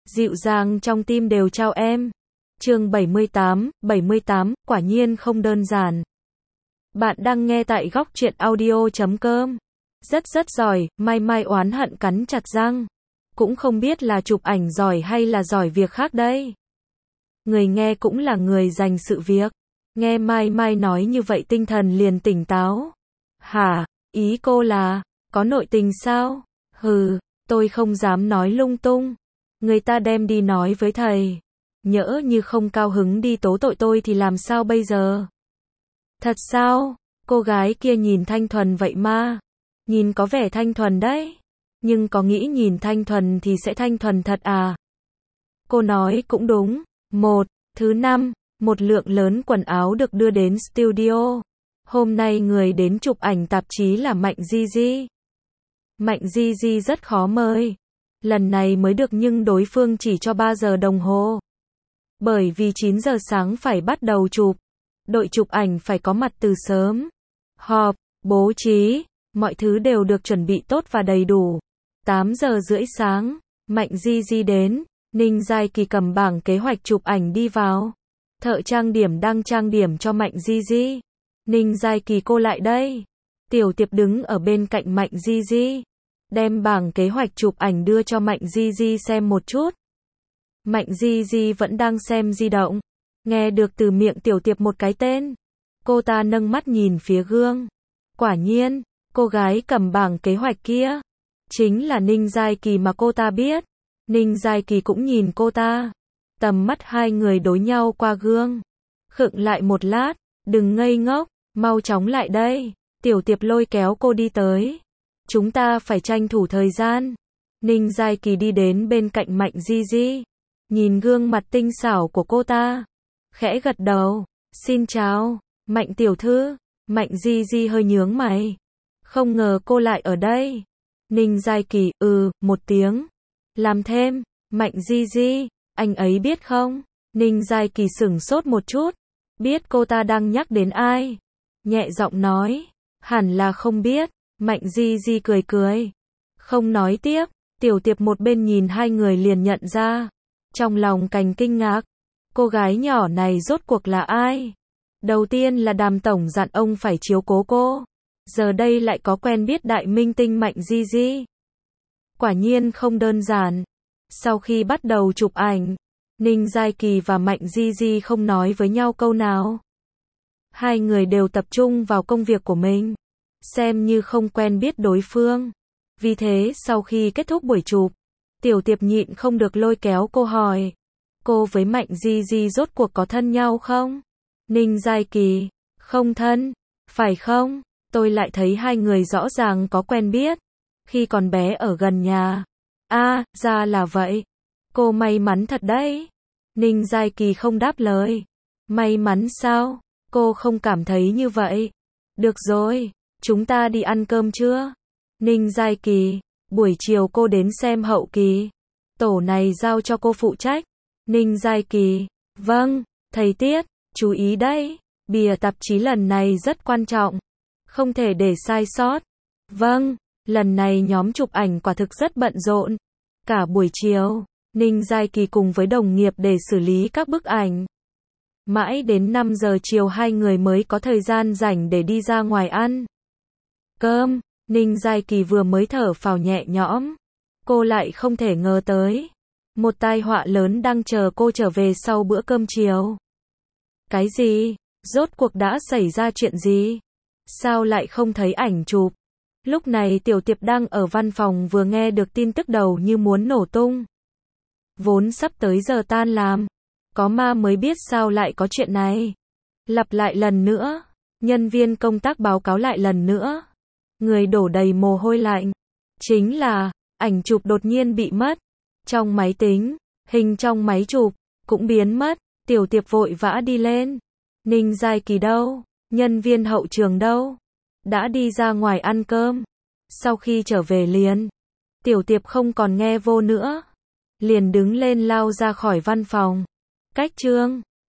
dịu dàng trong tim đều chào em. Chương 78, quả nhiên không đơn giản. Bạn đang nghe tại góc truyện audio.com. Rất giỏi, Mai Mai oán hận cắn chặt răng. Cũng không biết là chụp ảnh giỏi hay là giỏi việc khác đây. Người nghe cũng là người dành sự việc. Nghe Mai Mai nói như vậy tinh thần liền tỉnh táo. Hả, ý cô là, có nội tình sao? Hừ, tôi không dám nói lung tung. Người ta đem đi nói với thầy. Nhỡ như không cao hứng đi tố tội tôi thì làm sao bây giờ? Thật sao? Cô gái kia nhìn thanh thuần vậy mà. Nhìn có vẻ thanh thuần đấy. Nhưng có nghĩ nhìn thanh thuần thì sẽ thanh thuần thật à? Cô nói cũng đúng. Thứ năm, một lượng lớn quần áo được đưa đến studio. Hôm nay người đến chụp ảnh tạp chí là Mạnh Di Di. Mạnh Di Di rất khó mời. Lần này mới được nhưng đối phương chỉ cho 3 giờ đồng hồ. Bởi vì 9 giờ sáng phải bắt đầu chụp. Đội chụp ảnh phải có mặt từ sớm. Họp, bố trí, mọi thứ đều được chuẩn bị tốt và đầy đủ. 8 giờ rưỡi sáng, Mạnh Di Di đến. Ninh Giai Kỳ cầm bảng kế hoạch chụp ảnh đi vào. Thợ trang điểm đang trang điểm cho Mạnh Di Di. Ninh Giai Kỳ cô lại đây. Tiểu Tiệp đứng ở bên cạnh Mạnh Di Di. Đem bảng kế hoạch chụp ảnh đưa cho Mạnh Di Di xem một chút. Mạnh Di Di vẫn đang xem di động. Nghe được từ miệng Tiểu Tiệp một cái tên. Cô ta nâng mắt nhìn phía gương. Quả nhiên, cô gái cầm bảng kế hoạch kia chính là Ninh Giai Kỳ mà cô ta biết. Ninh Giai Kỳ cũng nhìn cô ta. Tầm mắt hai người đối nhau qua gương. Khựng lại một lát. Đừng ngây ngốc, mau chóng lại đây. Tiểu Tiệp lôi kéo cô đi tới. Chúng ta phải tranh thủ thời gian. Ninh Giai Kỳ đi đến bên cạnh Mạnh Di Di. Nhìn gương mặt tinh xảo của cô ta. Khẽ gật đầu. Xin chào, Mạnh tiểu thư. Mạnh Di Di hơi nhướng mày. Không ngờ cô lại ở đây. Ninh Giai Kỳ, một tiếng. Làm thêm, Mạnh Di Di, anh ấy biết không? Ninh Giai Kỳ sửng sốt một chút. Biết cô ta đang nhắc đến ai? Nhẹ giọng nói. Hẳn là không biết. Mạnh Di Di cười cười. Không nói tiếp. Tiểu Tiệp một bên nhìn hai người liền nhận ra. Trong lòng cành kinh ngạc. Cô gái nhỏ này rốt cuộc là ai? Đầu tiên là Đàm tổng dặn ông phải chiếu cố cô. Giờ đây lại có quen biết đại minh tinh Mạnh Di Di. Quả nhiên không đơn giản. Sau khi bắt đầu chụp ảnh, Ninh Giai Kỳ và Mạnh Di Di không nói với nhau câu nào. Hai người đều tập trung vào công việc của mình. Xem như không quen biết đối phương. Vì thế sau khi kết thúc buổi chụp, Tiểu Tiệp nhịn không được lôi kéo cô hỏi. Cô với Mạnh Di Di rốt cuộc có thân nhau không? Ninh Giai Kỳ, không thân, phải không? Tôi lại thấy hai người rõ ràng có quen biết. Khi còn bé ở gần nhà. Ra là vậy. Cô may mắn thật đấy. Ninh Giai Kỳ không đáp lời. May mắn sao? Cô không cảm thấy như vậy. Được rồi, chúng ta đi ăn cơm chưa? Ninh Giai Kỳ, buổi chiều cô đến xem hậu kỳ. Tổ này giao cho cô phụ trách. Ninh Giai Kỳ, vâng, thầy Tiết, chú ý đấy. Bìa tạp chí lần này rất quan trọng. Không thể để sai sót. Vâng. Lần này nhóm chụp ảnh quả thực rất bận rộn. Cả buổi chiều, Ninh Giai Kỳ cùng với đồng nghiệp để xử lý các bức ảnh. Mãi đến 5 giờ chiều hai người mới có thời gian rảnh để đi ra ngoài ăn cơm. Ninh Giai Kỳ vừa mới thở phào nhẹ nhõm. Cô lại không thể ngờ tới. Một tai họa lớn đang chờ cô trở về sau bữa cơm chiều. Cái gì? Rốt cuộc đã xảy ra chuyện gì? Sao lại không thấy ảnh chụp? Lúc này Tiểu Tiệp đang ở văn phòng vừa nghe được tin tức đầu như muốn nổ tung. Vốn sắp tới giờ tan làm. Có ma mới biết sao lại có chuyện này. Lặp lại lần nữa. Nhân viên công tác báo cáo lại lần nữa. Người đổ đầy mồ hôi lạnh. Chính là, ảnh chụp đột nhiên bị mất. Trong máy tính, hình trong máy chụp, cũng biến mất. Tiểu Tiệp vội vã đi lên. Ninh Giai Kỳ đâu? Nhân viên hậu trường đâu? Đã đi ra ngoài ăn cơm. Sau khi trở về liền. Tiểu Tiệp không còn nghe vô nữa. Liền đứng lên lao ra khỏi văn phòng. Cách chương